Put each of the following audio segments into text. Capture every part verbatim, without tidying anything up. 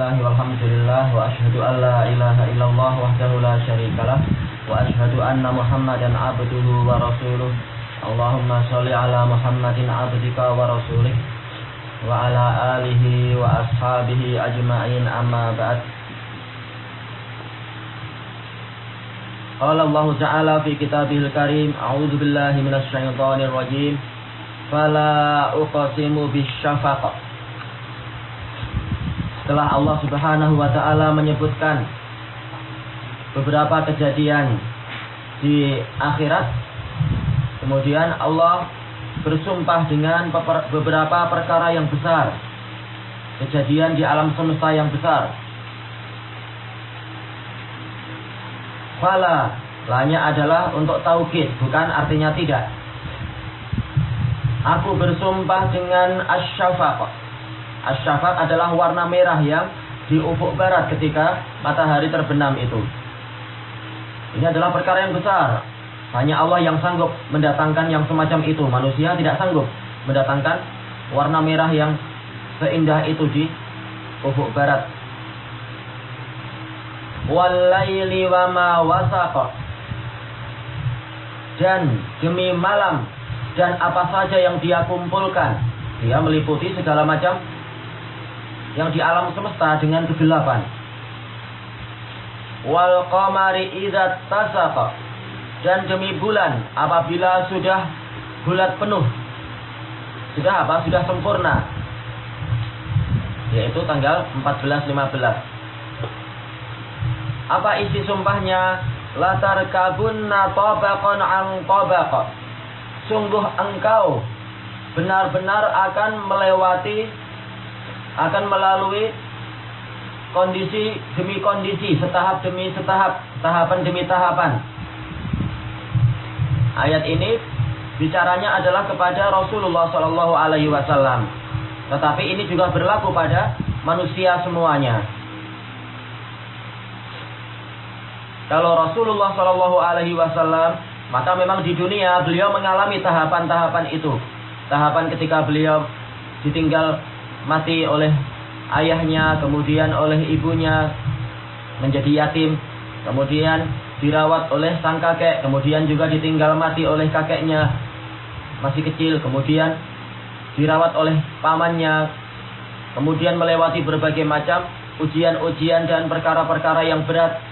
Bismillah walhamdulillah wa asyhadu an la ilaha illallah wahdahu la syarikalah wa asyhadu anna Muhammadan abduhu wa rasuluh. Allahumma sholli ala Muhammadin abdika wa rasulih wa ala alihi wa ashabihi ajma'in, amma ba'd. Qala Allah Ta'ala fi kitabihil karim, a'udzu billahi minasy syaithanir rajim. Fala uqsimu bisyafaq. Setelah Allah Subhanahu wa Ta'ala menyebutkan beberapa kejadian di akhirat, kemudian Allah bersumpah dengan beberapa perkara yang besar, kejadian di alam semesta yang besar. Fala, lanya adalah untuk taukid, bukan artinya tidak. Aku bersumpah dengan asy-syafaq. Asy-syafaq adalah warna merah yang di ufuk barat ketika matahari terbenam itu. Ini adalah perkara yang besar. Hanya Allah yang sanggup mendatangkan yang semacam itu. Manusia tidak sanggup mendatangkan warna merah yang seindah itu di ufuk barat. Wal-laili wa ma wasaqa. Dan demi malam dan apa saja yang dia kumpulkan. Dia meliputi segala macam yang di alam semesta dengan kegelapan. Wal qamari idza tasaqa. Dan demi bulan apabila sudah bulat penuh. Sudah apa? Sudah sempurna. Yaitu tanggal empat belas lima belas. Apa isi sumpahnya? Latar kabunna tabaqan an tabaqa. Sungguh engkau benar-benar akan melewati, akan melalui kondisi demi kondisi, setahap demi setahap, tahapan demi tahapan. Ayat ini bicaranya adalah kepada Rasulullah Shallallahu Alaihi Wasallam, tetapi ini juga berlaku pada manusia semuanya. Kalau Rasulullah Shallallahu Alaihi Wasallam, maka memang di dunia beliau mengalami tahapan-tahapan itu. Tahapan ketika beliau ditinggal mati oleh ayahnya, kemudian oleh ibunya, menjadi yatim, kemudian dirawat oleh sang kakek, kemudian juga ditinggal mati oleh kakeknya masih kecil, kemudian dirawat oleh pamannya, kemudian melewati berbagai macam ujian-ujian dan perkara-perkara yang berat,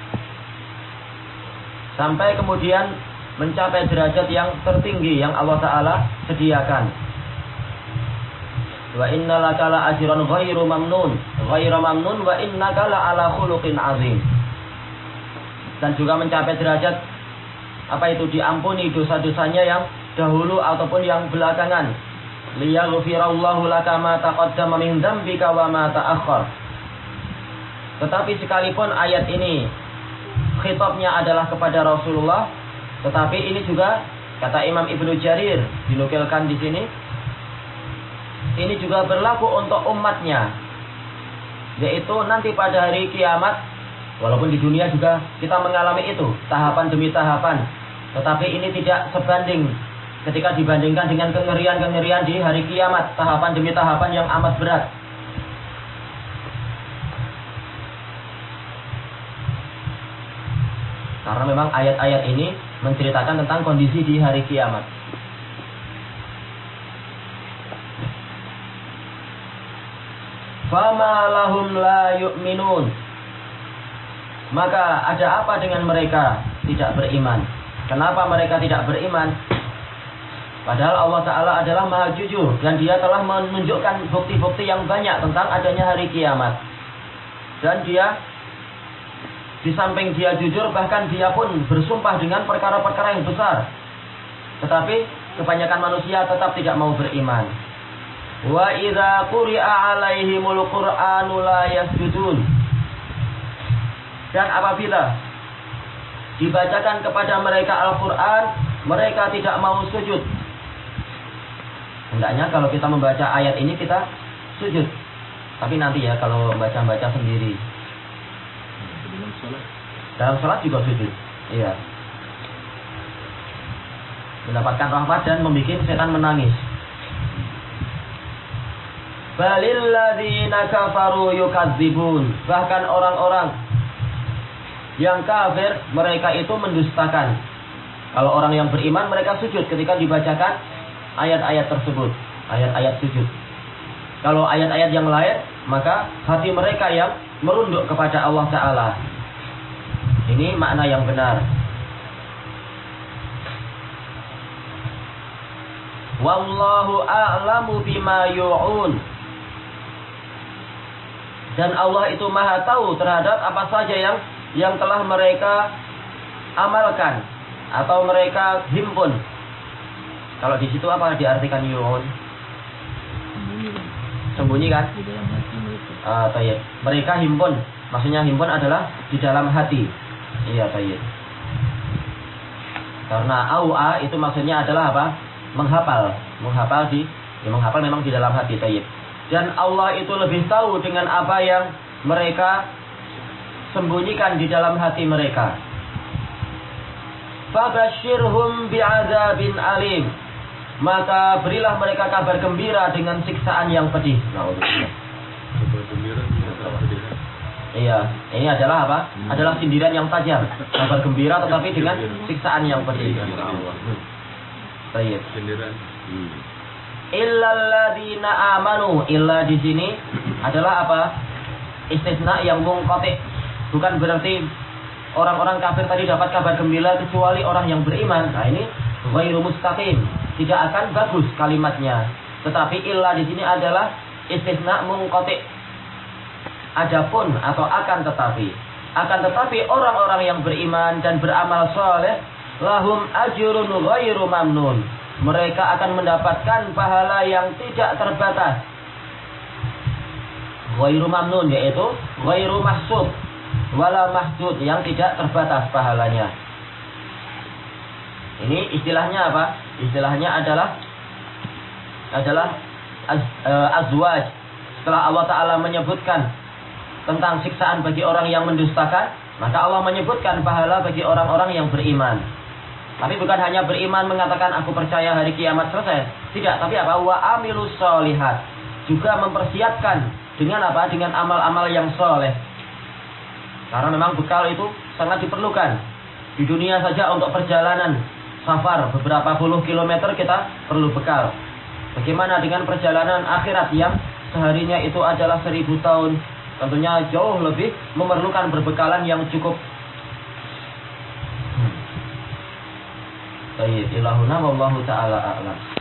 sampai kemudian mencapai derajat yang tertinggi yang Allah Ta'ala sediakan. Wa inna laka la ajran ghairu mamnun, ghairu mamnun wa innaka la ala khuluqin azim. Dan juga mencapai derajat apa itu, diampuni dosa-dosanya yang dahulu ataupun yang belakangan. Liyaghfirallahu laka ma taqaddama min dzambika wa ma ta'akhkhar. Tetapi sekalipun ayat ini khitabnya adalah kepada Rasulullah, tetapi ini juga kata Imam Ibnu Jarir dinukilkan di sini, ini juga berlaku untuk umatnya, yaitu nanti pada hari kiamat. Walaupun di dunia juga kita mengalami itu, tahapan demi tahapan, tetapi ini tidak sebanding ketika dibandingkan dengan kengerian-kengerian di hari kiamat, tahapan demi tahapan yang amat berat. Karena memang ayat-ayat ini menceritakan tentang kondisi di hari kiamat. Fama lahum la yu'minun. Maka ada apa dengan mereka tidak beriman? Kenapa mereka tidak beriman? Padahal Allah Ta'ala adalah Maha Jujur dan Dia telah menunjukkan bukti-bukti yang banyak tentang adanya hari kiamat. Dan Dia, di samping Dia jujur, bahkan Dia pun bersumpah dengan perkara-perkara yang besar. Tetapi kebanyakan manusia tetap tidak mau beriman. Wa idza quri'a 'alaihimul Qur'anu la yasjudun. Dan apabila dibacakan kepada mereka Al-Qur'an, mereka tidak mau sujud. Hendaknya kalau kita membaca ayat ini kita sujud. Tapi nanti ya kalau baca-baca sendiri. Dalam salat juga sujud. Iya. Mendapatkan rahmat dan membuat setan menangis. balil ladzina kafaru yukadzibun. Bahkan orang-orang yang kafir mereka itu mendustakan. Kalau orang yang beriman mereka sujud ketika dibacakan ayat-ayat tersebut, ayat-ayat sujud. Kalau ayat-ayat yang lain, maka hati mereka yang merunduk kepada Allah Ta'ala. Ini makna yang benar. Wallahu a'lamu bima yu'un. Dan Allah itu maha tahu terhadap apa saja yang yang telah mereka amalkan atau mereka himpun. Kalau di situ apa diartikan yu'un? Sembunyi kan? Ah, tayyib. Mereka himpun. Maksudnya himpun adalah di dalam hati. Iya, tayyib. Karena au'a itu maksudnya adalah apa? Menghafal. Menghafal di ya menghafal memang di dalam hati, tayyib. Dan Allah itu lebih tahu dengan apa yang mereka sembunyikan di dalam hati mereka. Fabashshirhum bi'adzabin alim. Maka berilah mereka kabar gembira dengan siksaan yang pedih. Nauzubillah. Kabar gembira dengan pedih. Iya, ini adalah apa? Hmm. Adalah sindiran yang tajam. Kabar gembira tetapi dengan siksaan yang pedih. Baik. Sindiran. Hmm. Illal ladzina amanu. Illa di sini adalah apa? Istisna yang munqati. Bukan berarti orang-orang kafir tadi dapat kabar gembira kecuali orang yang beriman. Nah, ini ghairu mustaqim. Tidak akan bagus kalimatnya. Tetapi illa di sini adalah istisna munqati. Adapun atau akan tetapi. Akan tetapi orang-orang yang beriman dan beramal saleh lahum ajrun ghairu mamnun. Mereka akan mendapatkan pahala yang tidak terbatas. Ghairu mamnun yaitu ghairu mahsud wala mahdud, yang tidak terbatas pahalanya. Ini istilahnya apa? Istilahnya adalah adalah az, e, azwaj. Setelah Allah Ta'ala menyebutkan tentang siksaan bagi orang yang mendustakan, maka Allah menyebutkan pahala bagi orang-orang yang beriman. Tapi bukan hanya beriman mengatakan aku percaya hari kiamat selesai. Tidak, tapi apa? Wa amilus sholihat. Juga mempersiapkan dengan apa? Dengan amal-amal yang soleh. Karena memang bekal itu sangat diperlukan. Di dunia saja untuk perjalanan safar beberapa puluh kilometer kita perlu bekal. Bagaimana dengan perjalanan akhirat yang seharinya itu adalah seribu tahun? Tentunya jauh lebih memerlukan berbekalan yang cukup. Baik, ilahuna wallahu ta'ala a'lam.